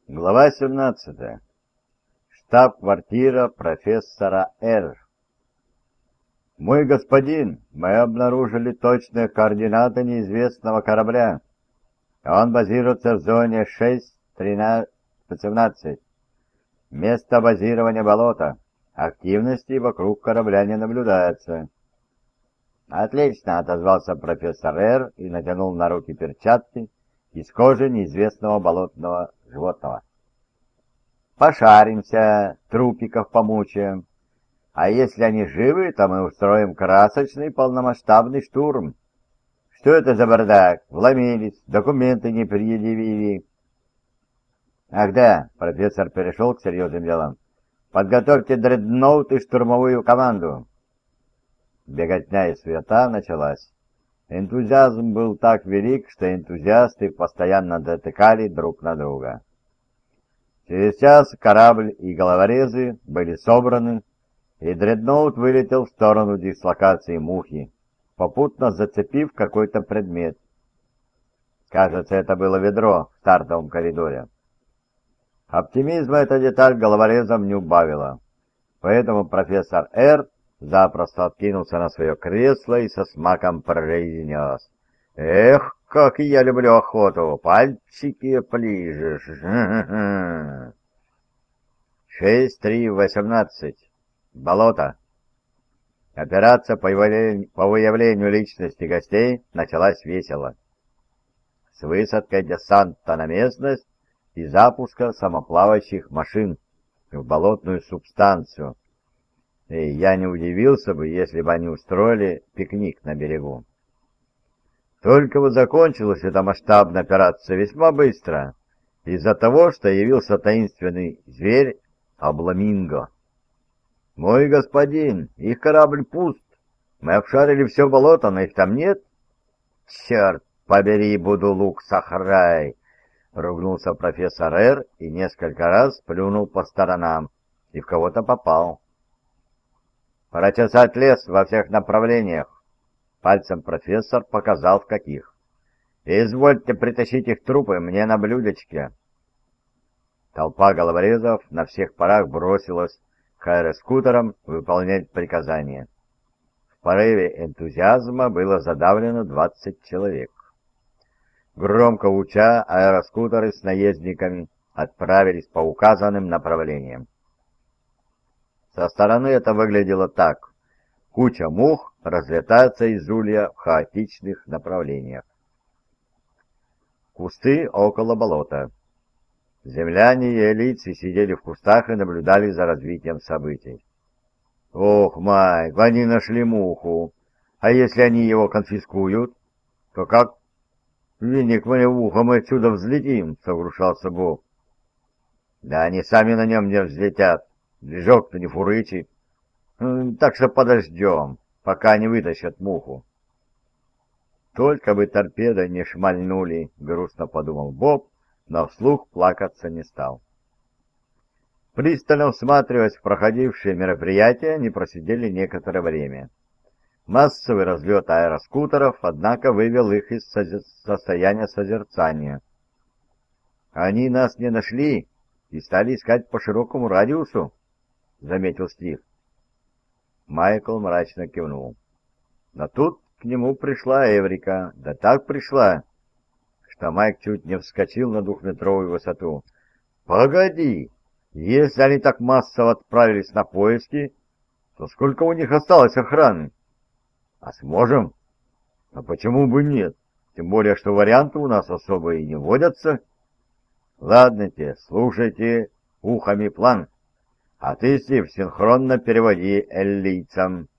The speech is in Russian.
Глава 17. Штаб-квартира профессора Р. «Мой господин, мы обнаружили точные координаты неизвестного корабля. Он базируется в зоне 6-13-18. Место базирования болото. Активности вокруг корабля не наблюдается». «Отлично», — отозвался профессор Р. и натянул на руки перчатки из кожи неизвестного болотного животного. «Пошаримся, трупиков помучаем. А если они живы, то мы устроим красочный полномасштабный штурм. Что это за бардак? Вломились, документы не предъявили». «Ах да», — профессор перешел к серьезным делам. «Подготовьте дредноут и штурмовую команду». Беготня и суета началась. Энтузиазм был так велик, что энтузиасты постоянно дотыкали друг на друга. Через час корабль и головорезы были собраны, и дредноут вылетел в сторону дислокации Мухи, попутно зацепив какой-то предмет. Кажется, это было ведро в стартовом коридоре. Оптимизма эта деталь головорезам не убавила, поэтому профессор Р. запросто откинулся на свое кресло и со смаком произнес: «Эх, как я люблю охоту! Пальчики полижешь!» 6-3-18. Болото. Операция по выявлению личности гостей началась весело. С высадкой десанта на местность и запуска самоплавающих машин в болотную субстанцию. И я не удивился бы, если бы они устроили пикник на берегу. Только вот закончилась эта масштабная операция весьма быстро, из-за того, что явился таинственный зверь Обламинго. «Мой господин, их корабль пуст. Мы обшарили все болото, но их там нет». «Черт побери, буду лук сахарай!» — ругнулся профессор Р. и несколько раз плюнул по сторонам, и в кого-то попал. «Прочесать лес во всех направлениях», — пальцем профессор показал в каких. «Извольте притащить их трупы мне на блюдечке». Толпа головорезов на всех парах бросилась к аэроскутерам выполнять приказания. В порыве энтузиазма было задавлено 20 человек. Громко уча, аэроскутеры с наездниками отправились по указанным направлениям. Со стороны это выглядело так. Куча мух разлетается из улья в хаотичных направлениях. Кусты около болота. Земляне и элитцы сидели в кустах и наблюдали за развитием событий. «Ох, Майк, они нашли муху. А если они его конфискуют, то как? Винник моего уха, мы отсюда взлетим», — сокрушался Боб. «Да они сами на нем не взлетят. Движок-то не фурычит. Так что подождем, пока не вытащат муху». «Только бы торпеды не шмальнули», — грустно подумал Боб, но вслух плакаться не стал. Пристально всматриваясь в проходившие мероприятия, они просидели некоторое время. Массовый разлет аэроскутеров, однако, вывел их из состояния созерцания. «Они нас не нашли и стали искать по широкому радиусу», — заметил Стив. Майкл мрачно кивнул. Но тут к нему пришла Эврика, да так пришла, что Майк чуть не вскочил на 2-метровую высоту. «Погоди! Если они так массово отправились на поиски, то сколько у них осталось охраны? А сможем? А почему бы нет? Тем более, что варианты у нас особо и не водятся. Ладно-те, слушайте ухами план. А ты, Стив, синхронно переводи эллийцам».